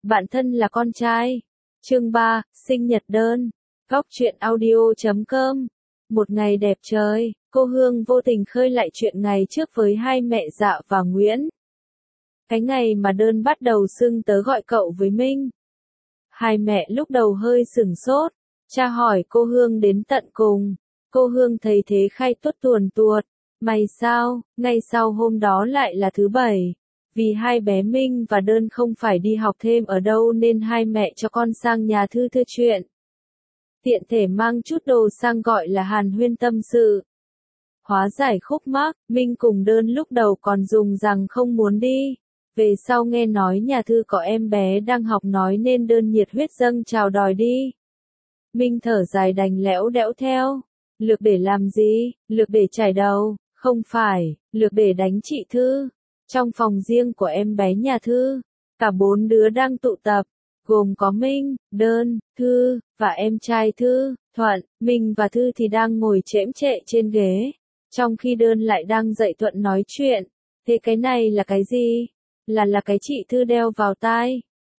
Bạn thân là con trai. Chương 3, sinh nhật đơn. Góc truyện audio.com. Một ngày đẹp trời, cô Hương vô tình khơi lại chuyện ngày trước với hai mẹ Dạ và Nguyễn. Cái ngày mà đơn bắt đầu xưng tớ gọi cậu với Minh. Hai mẹ lúc đầu hơi sửng sốt, cha hỏi cô Hương đến tận cùng. Cô Hương thấy thế khai tuốt tuồn tuột. Mày sao, ngay sau hôm đó lại là thứ bảy. Vì hai bé Minh và Đơn không phải đi học thêm ở đâu nên hai mẹ cho con sang nhà Thư thưa chuyện. Tiện thể mang chút đồ sang gọi là hàn huyên tâm sự. Hóa giải khúc mắc, Minh cùng Đơn lúc đầu còn dùng rằng không muốn đi. Về sau nghe nói nhà Thư có em bé đang học nói nên Đơn nhiệt huyết dâng chào đòi đi. Minh thở dài đành lẽo đẽo theo. Lược để làm gì, lược để chải đầu, không phải, lược để đánh chị Thư. Trong phòng riêng của em bé nhà Thư, cả bốn đứa đang tụ tập, gồm có Minh, Đơn, Thư, và em trai Thư, Thuận. Minh và Thư thì đang ngồi chễm chệ trên ghế, trong khi Đơn lại đang dạy Thuận nói chuyện. Thế cái này là cái gì? Là cái chị Thư đeo vào tai.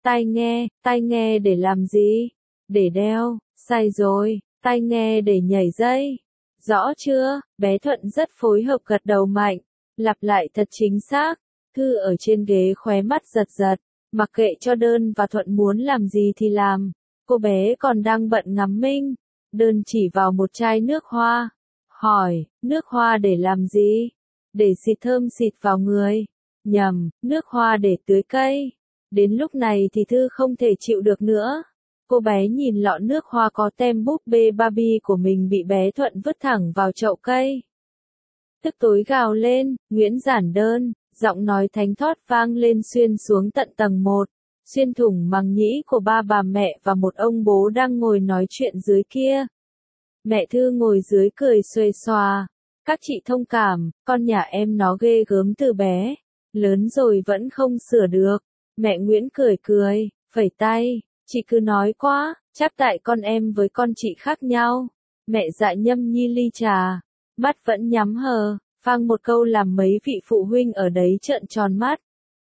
Tai nghe để làm gì? Để đeo, sai rồi, tai nghe để nhảy dây. Rõ chưa? Bé Thuận rất phối hợp gật đầu mạnh, lặp lại thật chính xác. Thư ở trên ghế khóe mắt giật giật, mặc kệ cho Đơn và Thuận muốn làm gì thì làm. Cô bé còn đang bận ngắm Minh. Đơn chỉ vào một chai nước hoa, hỏi, nước hoa để làm gì? Để xịt thơm xịt vào người. Nhầm, nước hoa để tưới cây. Đến lúc này thì Thư không thể chịu được nữa. Cô bé nhìn lọ nước hoa có tem búp bê Barbie của mình bị bé Thuận vứt thẳng vào chậu cây. Tức tối gào lên, Nguyễn giản đơn, giọng nói thánh thót vang lên xuyên xuống tận tầng 1, xuyên thủng màng nhĩ của ba bà mẹ và một ông bố đang ngồi nói chuyện dưới kia. Mẹ Thư ngồi dưới cười xuề xòa. Các chị thông cảm, con nhà em nó ghê gớm từ bé, lớn rồi vẫn không sửa được. Mẹ Nguyễn cười cười, phẩy tay, chị cứ nói quá, chắc tại con em với con chị khác nhau. Mẹ Dạ nhâm nhi ly trà, mắt vẫn nhắm hờ, phang một câu làm mấy vị phụ huynh ở đấy trợn tròn mắt.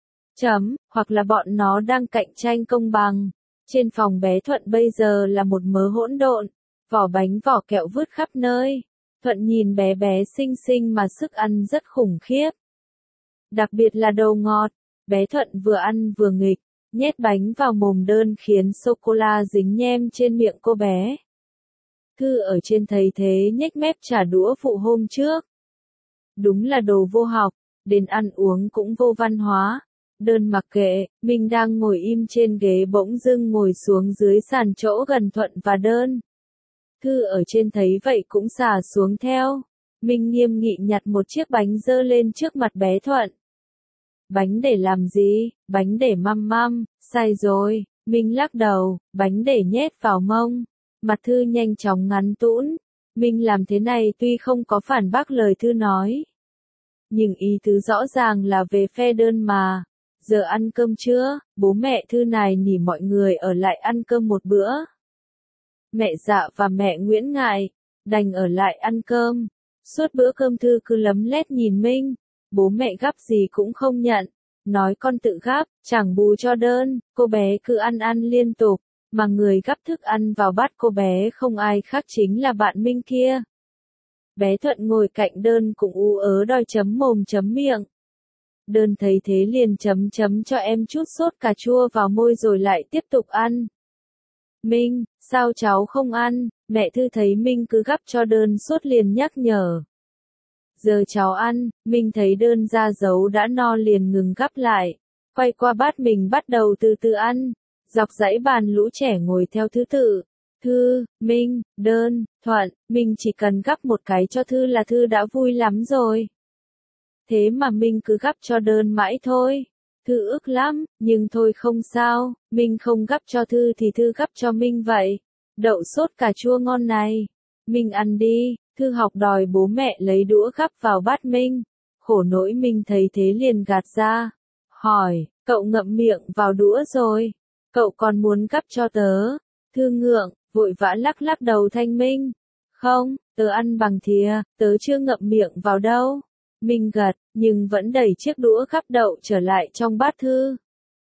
Hoặc là bọn nó đang cạnh tranh công bằng. Trên phòng bé Thuận bây giờ là một mớ hỗn độn, vỏ bánh vỏ kẹo vứt khắp nơi. Thuận nhìn bé bé xinh xinh mà sức ăn rất khủng khiếp. Đặc biệt là đồ ngọt, bé Thuận vừa ăn vừa nghịch, nhét bánh vào mồm Đơn khiến sô-cô-la dính nhem trên miệng cô bé. Thư ở trên thấy thế nhếch mép trả đũa phụ hôm trước. Đúng là đồ vô học, đến ăn uống cũng vô văn hóa. Đơn mặc kệ, mình đang ngồi im trên ghế bỗng dưng ngồi xuống dưới sàn chỗ gần Thuận và Đơn. Thư ở trên thấy vậy cũng xả xuống theo. Mình nghiêm nghị nhặt một chiếc bánh dơ lên trước mặt bé Thuận. Bánh để làm gì? Bánh để măm, sai rồi. Mình lắc đầu, bánh để nhét vào mông. Mặt Thư nhanh chóng ngắn tũn. Mình làm thế này tuy không có phản bác lời Thư nói, nhưng ý tứ rõ ràng là về phe Đơn mà. Giờ ăn cơm chưa? Bố mẹ Thư này nỉ mọi người ở lại ăn cơm một bữa. Mẹ Dạ và mẹ Nguyễn ngại, đành ở lại ăn cơm. Suốt bữa cơm Thư cứ lấm lét nhìn Minh. Bố mẹ gắp gì cũng không nhận, nói con tự gắp, chẳng bù cho Đơn. Cô bé cứ ăn liên tục, mà người gắp thức ăn vào bát cô bé không ai khác chính là bạn Minh kia. Bé Thuận ngồi cạnh Đơn cũng ú ớ đòi chấm mồm chấm miệng. Đơn thấy thế liền chấm cho em chút sốt cà chua vào môi rồi lại tiếp tục ăn. Minh, sao cháu không ăn? Mẹ Thư thấy Minh cứ gắp cho Đơn sốt liền nhắc nhở. Giờ cháu ăn. Minh thấy Đơn ra dấu đã no liền ngừng gắp lại, quay qua bát mình bắt đầu từ từ ăn. Dọc dãy bàn lũ trẻ ngồi theo thứ tự. Thư, Minh, Đơn, Thuận. Minh chỉ cần gắp một cái cho Thư là Thư đã vui lắm rồi. Thế mà Minh cứ gắp cho Đơn mãi thôi. Thư ức lắm, nhưng thôi không sao, Minh không gắp cho Thư thì Thư gắp cho Minh vậy. Đậu sốt cà chua ngon này. Minh ăn đi. Thư học đòi bố mẹ lấy đũa gắp vào bát Minh. Khổ nỗi Minh thấy thế liền gạt ra. Hỏi, cậu ngậm miệng vào đũa rồi. Cậu còn muốn gắp cho tớ? Thư ngượng, vội vã lắc đầu thanh minh. Không, tớ ăn bằng thìa, tớ chưa ngậm miệng vào đâu. Minh gật, nhưng vẫn đẩy chiếc đũa gắp đậu trở lại trong bát Thư.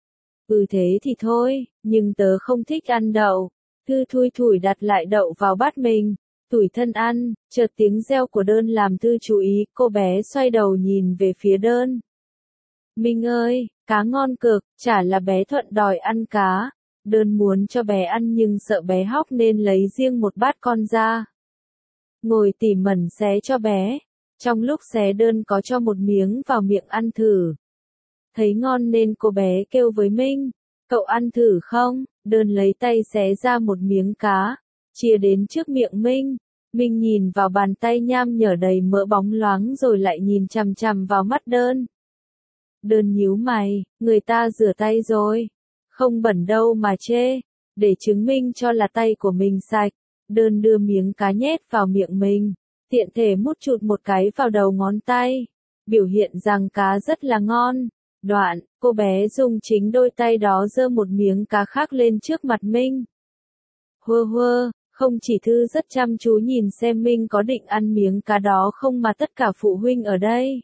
Thế thì thôi, nhưng tớ không thích ăn đậu. Thư thui thủi đặt lại đậu vào bát mình. Tủi thân ăn, chợt tiếng reo của Đơn làm Thư chú ý, cô bé xoay đầu nhìn về phía Đơn. Minh ơi, cá ngon cực, chả là bé Thuận đòi ăn cá. Đơn muốn cho bé ăn nhưng sợ bé hóc nên lấy riêng một bát con ra. Ngồi tỉ mẩn xé cho bé. Trong lúc xé Đơn có cho một miếng vào miệng ăn thử. Thấy ngon nên cô bé kêu với Minh, cậu ăn thử không? Đơn lấy tay xé ra một miếng cá, chia đến trước miệng Minh. Minh nhìn vào bàn tay nham nhở đầy mỡ bóng loáng rồi lại nhìn chằm chằm vào mắt Đơn. Đơn nhíu mày, người ta rửa tay rồi. Không bẩn đâu mà chê. Để chứng minh cho là tay của mình sạch, Đơn đưa miếng cá nhét vào miệng mình, tiện thể mút chụt một cái vào đầu ngón tay, biểu hiện rằng cá rất là ngon. Đoạn, cô bé dùng chính đôi tay đó giơ một miếng cá khác lên trước mặt Minh. Hơ hơ, không chỉ Thư rất chăm chú nhìn xem Minh có định ăn miếng cá đó không mà tất cả phụ huynh ở đây.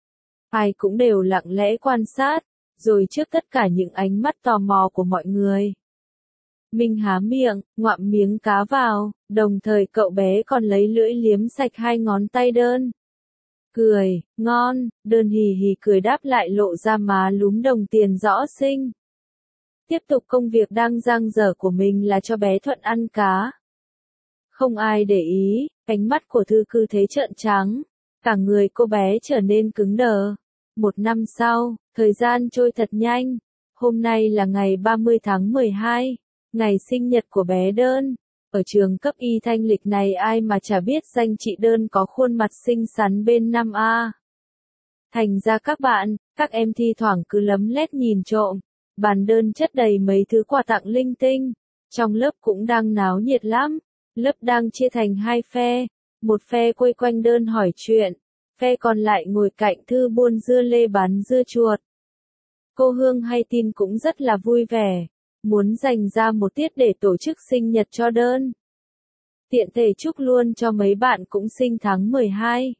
Ai cũng đều lặng lẽ quan sát, rồi trước tất cả những ánh mắt tò mò của mọi người. Minh há miệng, ngoạm miếng cá vào, đồng thời cậu bé còn lấy lưỡi liếm sạch hai ngón tay Đơn. Cười, ngon, Đơn hì hì cười đáp lại lộ ra má lúm đồng tiền rõ xinh. Tiếp tục công việc đang dang dở của mình là cho bé Thuận ăn cá. Không ai để ý, ánh mắt của Thư cứ thế trợn trắng, cả người cô bé trở nên cứng đờ. Một năm sau, thời gian trôi thật nhanh, hôm nay là ngày 30 tháng 12, ngày sinh nhật của bé Đơn. Ở trường cấp y thanh lịch này ai mà chả biết danh chị Đơn có khuôn mặt xinh xắn bên 5A. Thành ra các em thi thoảng cứ lấm lét nhìn trộm. Bàn Đơn chất đầy mấy thứ quà tặng linh tinh. Trong lớp cũng đang náo nhiệt lắm. Lớp đang chia thành hai phe. Một phe quây quanh Đơn hỏi chuyện. Phe còn lại ngồi cạnh Thư buôn dưa lê bán dưa chuột. Cô Hương hay tin cũng rất là vui vẻ. Muốn dành ra một tiết để tổ chức sinh nhật cho Đơn. Tiện thể chúc luôn cho mấy bạn cũng sinh tháng 12.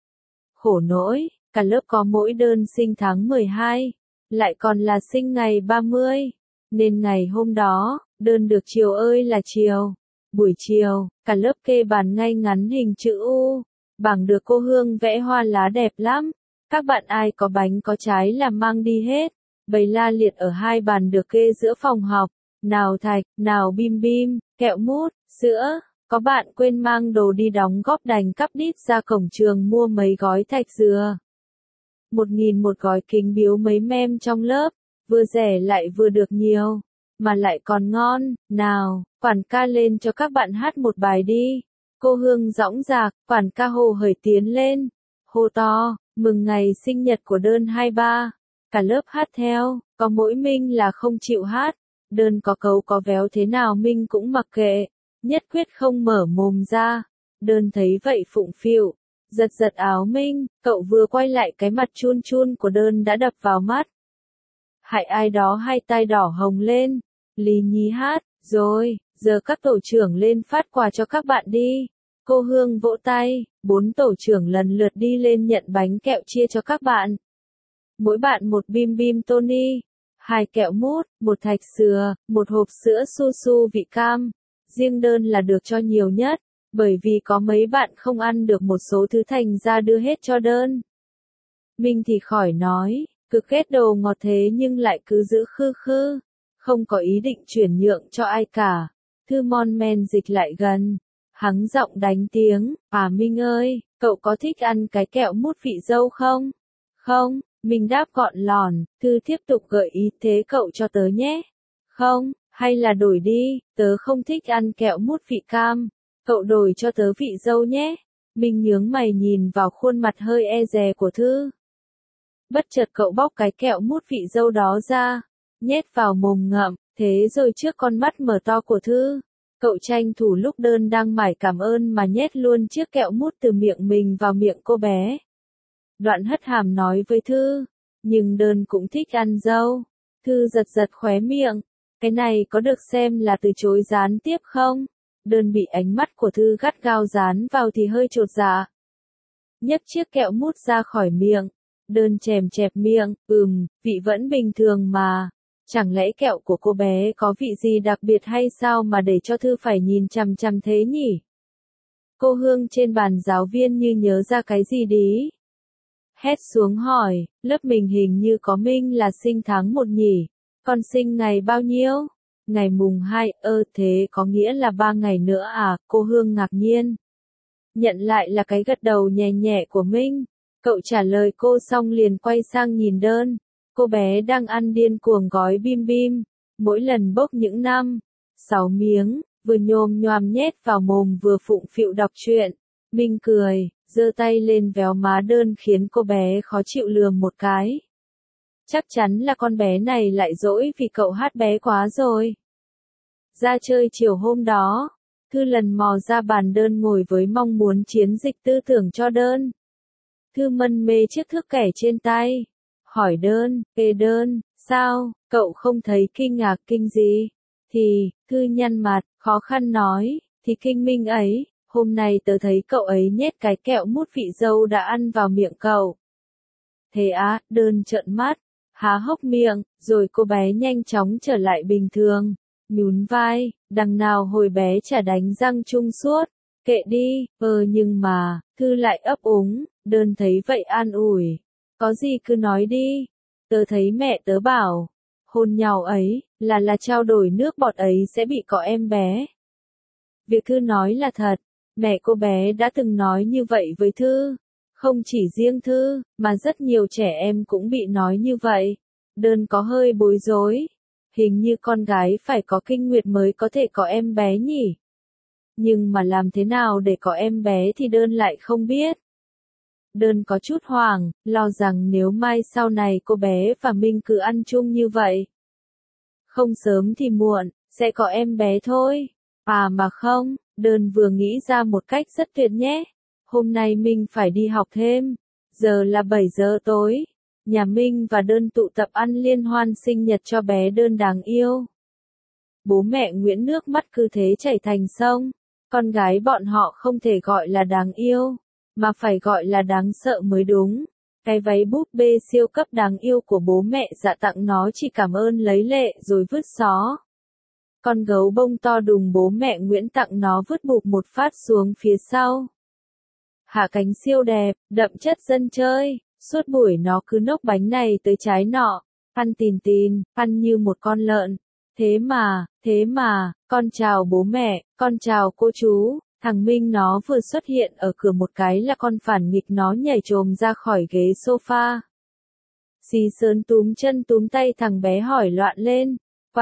Khổ nỗi, cả lớp có mỗi Đơn sinh tháng 12, lại còn là sinh ngày 30. Nên ngày hôm đó, Đơn được chiều ơi là chiều. Buổi chiều, cả lớp kê bàn ngay ngắn hình chữ U. Bảng được cô Hương vẽ hoa lá đẹp lắm. Các bạn ai có bánh có trái là mang đi hết. Bày la liệt ở hai bàn được kê giữa phòng học. Nào thạch, nào bim bim, kẹo mút, sữa. Có bạn quên mang đồ đi đóng góp đành cắp đít ra cổng trường mua mấy gói thạch dừa. 1.000 một gói kính biếu mấy mem trong lớp. Vừa rẻ lại vừa được nhiều. Mà lại còn ngon. Nào, quản ca lên cho các bạn hát một bài đi. Cô Hương dõng dạc, quản ca hồ hởi tiến lên. Hô to, mừng ngày sinh nhật của Đơn 23. Cả lớp hát theo, có mỗi Minh là không chịu hát. Đơn có cấu có véo thế nào Minh cũng mặc kệ, nhất quyết không mở mồm ra. Đơn thấy vậy phụng phịu, giật giật áo Minh, cậu vừa quay lại cái mặt chun chun của Đơn đã đập vào mắt. Hại ai đó hai tai đỏ hồng lên, Lý Nhi hát, rồi, giờ các tổ trưởng lên phát quà cho các bạn đi. Cô Hương vỗ tay, 4 tổ trưởng lần lượt đi lên nhận bánh kẹo chia cho các bạn. Mỗi bạn một bim bim Tony, 2 kẹo mút, 1 thạch sừa, 1 hộp sữa su su vị cam. Riêng Đơn là được cho nhiều nhất, bởi vì có mấy bạn không ăn được một số thứ thành ra đưa hết cho Đơn. Minh thì khỏi nói, cực ghét đồ ngọt thế nhưng lại cứ giữ khư khư, không có ý định chuyển nhượng cho ai cả. Thư mon men dịch lại gần, hắng giọng đánh tiếng, Minh ơi, cậu có thích ăn cái kẹo mút vị dâu không? Không. Mình đáp gọn lòn, Thư tiếp tục gợi ý thế cậu cho tớ nhé. Không, hay là đổi đi, tớ không thích ăn kẹo mút vị cam. Cậu đổi cho tớ vị dâu nhé. Mình nhướng mày nhìn vào khuôn mặt hơi e dè của Thư. Bất chợt cậu bóc cái kẹo mút vị dâu đó ra, nhét vào mồm ngậm, thế rồi trước con mắt mở to của Thư. Cậu tranh thủ lúc Đơn đang mải cảm ơn mà nhét luôn chiếc kẹo mút từ miệng mình vào miệng cô bé. Đoạn hất hàm nói với Thư, nhưng Đơn cũng thích ăn dâu. Thư giật giật khóe miệng, cái này có được xem là từ chối gián tiếp không? Đơn bị ánh mắt của Thư gắt gao dán vào thì hơi chột dạ. Nhấc chiếc kẹo mút ra khỏi miệng, Đơn chèm chẹp miệng, vị vẫn bình thường mà. Chẳng lẽ kẹo của cô bé có vị gì đặc biệt hay sao mà để cho Thư phải nhìn chằm chằm thế nhỉ? Cô Hương trên bàn giáo viên như nhớ ra cái gì đi. Hét xuống hỏi, lớp mình hình như có Minh là sinh tháng 1 nhỉ? Con sinh ngày bao nhiêu? Ngày mùng 2, thế có nghĩa là 3 ngày nữa à? Cô Hương ngạc nhiên. Nhận lại là cái gật đầu nhẹ nhẹ của Minh. Cậu trả lời cô xong liền quay sang nhìn đơn. Cô bé đang ăn điên cuồng gói bim bim, mỗi lần bốc những 6 miếng, vừa nhồm nhoàm nhét vào mồm vừa phụng phịu đọc truyện. Minh cười, giơ tay lên véo má đơn khiến cô bé khó chịu lườm một cái. Chắc chắn là con bé này lại dỗi vì cậu hát bé quá rồi. Ra chơi chiều hôm đó, Thư lần mò ra bàn đơn ngồi với mong muốn chiến dịch tư tưởng cho đơn. Thư mân mê chiếc thước kẻ trên tay. Hỏi đơn, đơn, sao, cậu không thấy kinh ngạc kinh gì? Thư nhăn mặt, khó khăn nói, thì kinh Minh ấy, hôm nay tớ thấy cậu ấy nhét cái kẹo mút vị dâu đã ăn vào miệng cậu. Thế á, đơn trợn mắt, há hốc miệng, rồi cô bé nhanh chóng trở lại bình thường, nhún vai, đằng nào hồi bé chả đánh răng chung suốt, kệ đi, nhưng mà, Thư lại ấp úng, đơn thấy vậy an ủi. Có gì cứ nói đi. Tớ thấy mẹ tớ bảo, hôn nhau ấy, là trao đổi nước bọt ấy sẽ bị cọ em bé. Việc Thư nói là thật, mẹ cô bé đã từng nói như vậy với Thư. Không chỉ riêng Thư, mà rất nhiều trẻ em cũng bị nói như vậy. Đơn có hơi bối rối. Hình như con gái phải có kinh nguyệt mới có thể có em bé nhỉ? Nhưng mà làm thế nào để có em bé thì đơn lại không biết. Đơn có chút hoảng, lo rằng nếu mai sau này cô bé và Minh cứ ăn chung như vậy. Không sớm thì muộn, sẽ có em bé thôi. À mà không, đơn vừa nghĩ ra một cách rất tuyệt nhé. Hôm nay Minh phải đi học thêm. Giờ là 7 giờ tối. Nhà Minh và đơn tụ tập ăn liên hoan sinh nhật cho bé đơn đáng yêu. Bố mẹ Nguyễn nước mắt cứ thế chảy thành sông. Con gái bọn họ không thể gọi là đáng yêu, mà phải gọi là đáng sợ mới đúng. Cái váy búp bê siêu cấp đáng yêu của bố mẹ Dạ tặng nó chỉ cảm ơn lấy lệ rồi vứt xó. Con gấu bông to đùng bố mẹ Nguyễn tặng nó vứt bụp một phát xuống phía sau. Hạ cánh siêu đẹp, đậm chất dân chơi, suốt buổi nó cứ nốc bánh này tới trái nọ, ăn tìn, ăn như một con lợn. Thế mà, con chào bố mẹ, con chào cô chú. Thằng Minh nó vừa xuất hiện ở cửa một cái là con phản nghịch nó nhảy chồm ra khỏi ghế sofa. Dì Sơn túm chân túm tay thằng bé hỏi loạn lên. Quà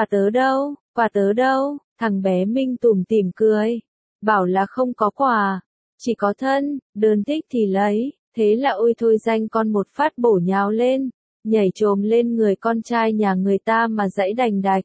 tớ đâu, thằng bé Minh tủm tỉm cười. Bảo là không có quà, chỉ có thân, đơn thích thì lấy, thế là ôi thôi danh con một phát bổ nhào lên, nhảy chồm lên người con trai nhà người ta mà giãy đành đạch.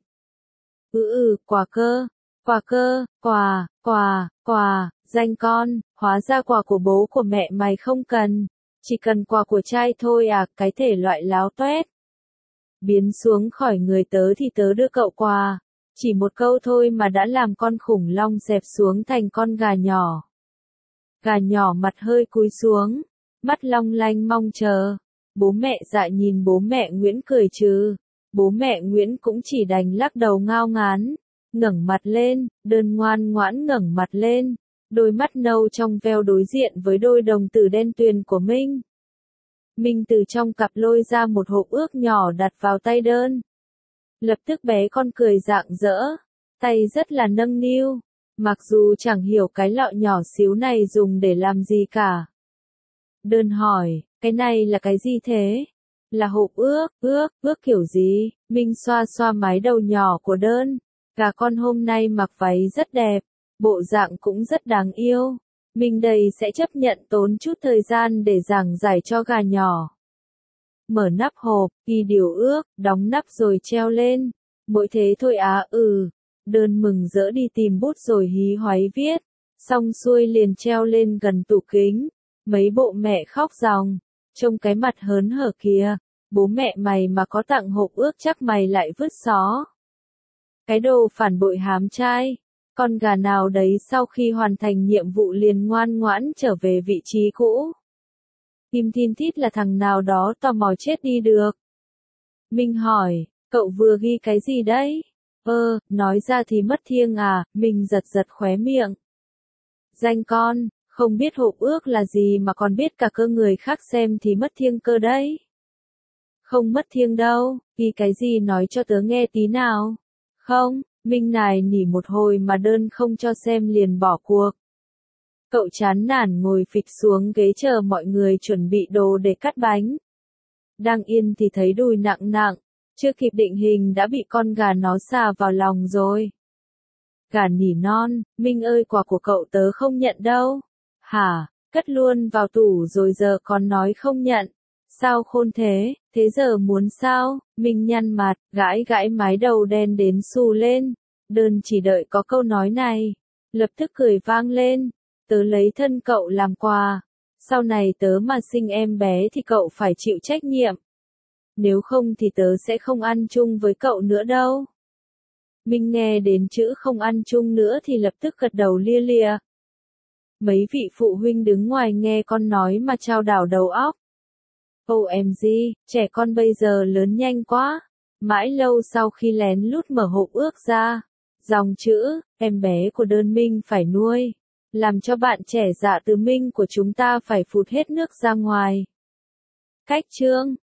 Quà, danh con, hóa ra quà của bố của mẹ mày không cần, chỉ cần quà của trai thôi à, cái thể loại láo toét. Biến xuống khỏi người tớ thì tớ đưa cậu quà, chỉ một câu thôi mà đã làm con khủng long dẹp xuống thành con gà nhỏ. Gà nhỏ mặt hơi cúi xuống, mắt long lanh mong chờ. Bố mẹ Dạ nhìn bố mẹ Nguyễn cười trừ. Bố mẹ Nguyễn cũng chỉ đành lắc đầu ngao ngán, ngẩng mặt lên, đơn ngoan ngoãn ngẩng mặt lên, đôi mắt nâu trong veo đối diện với đôi đồng tử đen tuyền của Minh. Minh từ trong cặp lôi ra một hộp ước nhỏ đặt vào tay đơn. Lập tức bé con cười rạng rỡ, tay rất là nâng niu, mặc dù chẳng hiểu cái lọ nhỏ xíu này dùng để làm gì cả. Đơn hỏi, cái này là cái gì thế? Là hộp ước kiểu gì? Minh xoa xoa mái đầu nhỏ của đơn. Gà con hôm nay mặc váy rất đẹp, bộ dạng cũng rất đáng yêu. Minh đây sẽ chấp nhận tốn chút thời gian để giảng giải cho gà nhỏ. Mở nắp hộp, ghi điều ước, đóng nắp rồi treo lên. Mỗi thế thôi á, Đơn mừng rỡ đi tìm bút rồi hí hoáy viết. Xong xuôi liền treo lên gần tủ kính. Mấy bộ mẹ khóc ròng. Trông cái mặt hớn hở kìa. Bố mẹ mày mà có tặng hộp ước chắc mày lại vứt xó. Cái đồ phản bội hám trai. Con gà nào đấy sau khi hoàn thành nhiệm vụ liền ngoan ngoãn trở về vị trí cũ. Kim Thiên Thít là thằng nào đó tò mò chết đi được. Minh hỏi, Cậu vừa ghi cái gì đấy? Nói ra thì mất thiêng à, mình giật giật khóe miệng. Danh con, không biết hộp ước là gì mà còn biết cả cơ người khác xem thì mất thiêng cơ đấy. Không mất thiêng đâu, ghi cái gì nói cho tớ nghe tí nào. Không, Minh nài nỉ một hồi mà đơn không cho xem liền bỏ cuộc. Cậu chán nản ngồi phịch xuống ghế chờ mọi người chuẩn bị đồ để cắt bánh. Đang yên thì thấy đùi nặng nặng, chưa kịp định hình đã bị con gà nó xà vào lòng rồi. Gà nỉ non, Minh ơi quà của cậu tớ không nhận đâu. Hả, cất luôn vào tủ rồi giờ còn nói không nhận. Sao khôn thế giờ muốn sao? Minh nhăn mặt, gãi gãi mái đầu đen đến xù lên. Đơn chỉ đợi có câu nói này. Lập tức cười vang lên. Tớ lấy thân cậu làm quà. Sau này tớ mà sinh em bé thì cậu phải chịu trách nhiệm. Nếu không thì tớ sẽ không ăn chung với cậu nữa đâu. Minh nghe đến chữ không ăn chung nữa thì lập tức gật đầu lia lịa. Mấy vị phụ huynh đứng ngoài nghe con nói mà chao đảo đầu óc. OMG, trẻ con bây giờ lớn nhanh quá. Mãi lâu sau khi lén lút mở hộp ước ra. Dòng chữ, em bé của đơn Minh phải nuôi. Làm cho bạn trẻ dạ từ Minh của chúng ta phải phụt hết nước ra ngoài. Cách chương